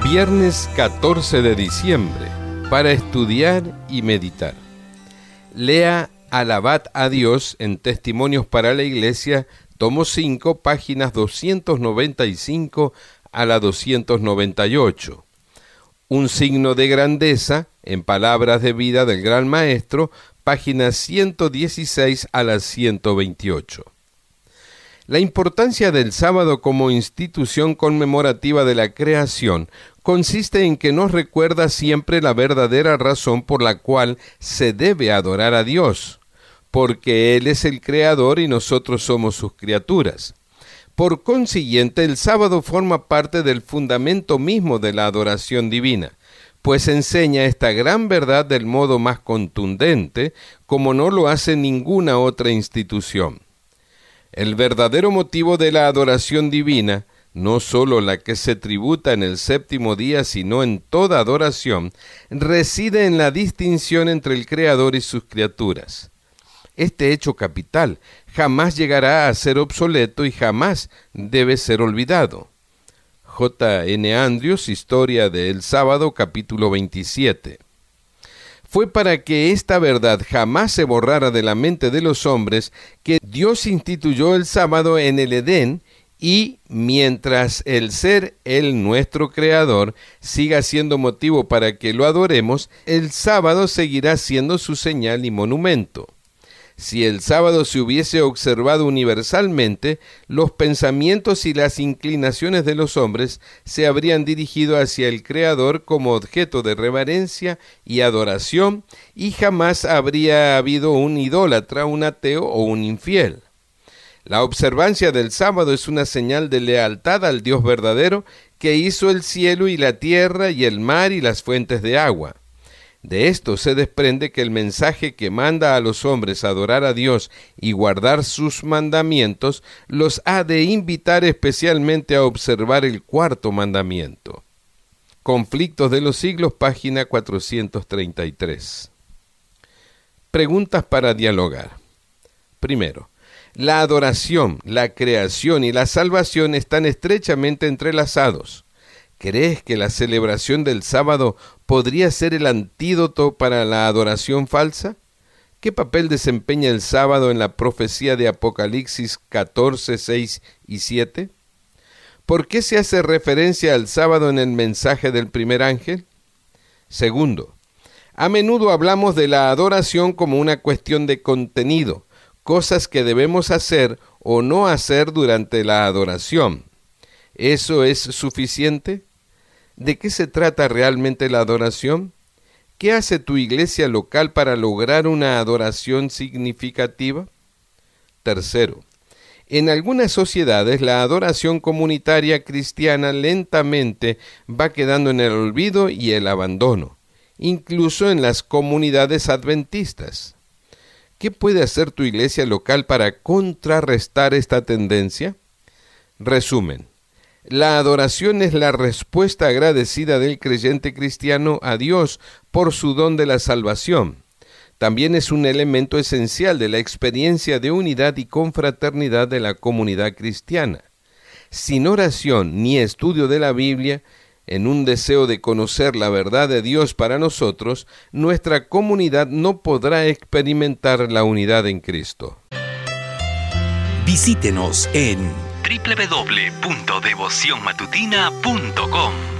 Viernes 14 de diciembre, para estudiar y meditar. Lea Alabad a Dios en Testimonios para la Iglesia, tomo 5, páginas 295 a la 298. Un signo de grandeza, en Palabras de Vida del Gran Maestro, páginas 116 a la 128. La importancia del sábado como institución conmemorativa de la creación consiste en que nos recuerda siempre la verdadera razón por la cual se debe adorar a Dios, porque Él es el Creador y nosotros somos sus criaturas. Por consiguiente, el sábado forma parte del fundamento mismo de la adoración divina, pues enseña esta gran verdad del modo más contundente, como no lo hace ninguna otra institución. El verdadero motivo de la adoración divina, no sólo la que se tributa en el séptimo día, sino en toda adoración, reside en la distinción entre el Creador y sus criaturas. Este hecho capital jamás llegará a ser obsoleto y jamás debe ser olvidado. J. N. Andrews, Historia del Sábado, capítulo 27. Fue para que esta verdad jamás se borrara de la mente de los hombres que Dios instituyó el sábado en el Edén, y mientras el ser, el nuestro Creador, siga siendo motivo para que lo adoremos, el sábado seguirá siendo su señal y monumento. Si el sábado se hubiese observado universalmente, los pensamientos y las inclinaciones de los hombres se habrían dirigido hacia el Creador como objeto de reverencia y adoración, y jamás habría habido un idólatra, un ateo o un infiel. La observancia del sábado es una señal de lealtad al Dios verdadero que hizo el cielo y la tierra y el mar y las fuentes de agua. De esto se desprende que el mensaje que manda a los hombres a adorar a Dios y guardar sus mandamientos los ha de invitar especialmente a observar el cuarto mandamiento. Conflictos de los siglos, página 433. Preguntas para dialogar. Primero, la adoración, la creación y la salvación están estrechamente entrelazados. ¿Crees que la celebración del sábado podría ser el antídoto para la adoración falsa? ¿Qué papel desempeña el sábado en la profecía de Apocalipsis 14, 6 y 7? ¿Por qué se hace referencia al sábado en el mensaje del primer ángel? Segundo, a menudo hablamos de la adoración como una cuestión de contenido, cosas que debemos hacer o no hacer durante la adoración. ¿Eso es suficiente? ¿De qué se trata realmente la adoración? ¿Qué hace tu iglesia local para lograr una adoración significativa? Tercero, en algunas sociedades la adoración comunitaria cristiana lentamente va quedando en el olvido y el abandono, incluso en las comunidades adventistas. ¿Qué puede hacer tu iglesia local para contrarrestar esta tendencia? Resumen. La adoración es la respuesta agradecida del creyente cristiano a Dios por su don de la salvación. También es un elemento esencial de la experiencia de unidad y confraternidad de la comunidad cristiana. Sin oración ni estudio de la Biblia, en un deseo de conocer la verdad de Dios para nosotros, nuestra comunidad no podrá experimentar la unidad en Cristo. Visítenos en www.devocionmatutina.com.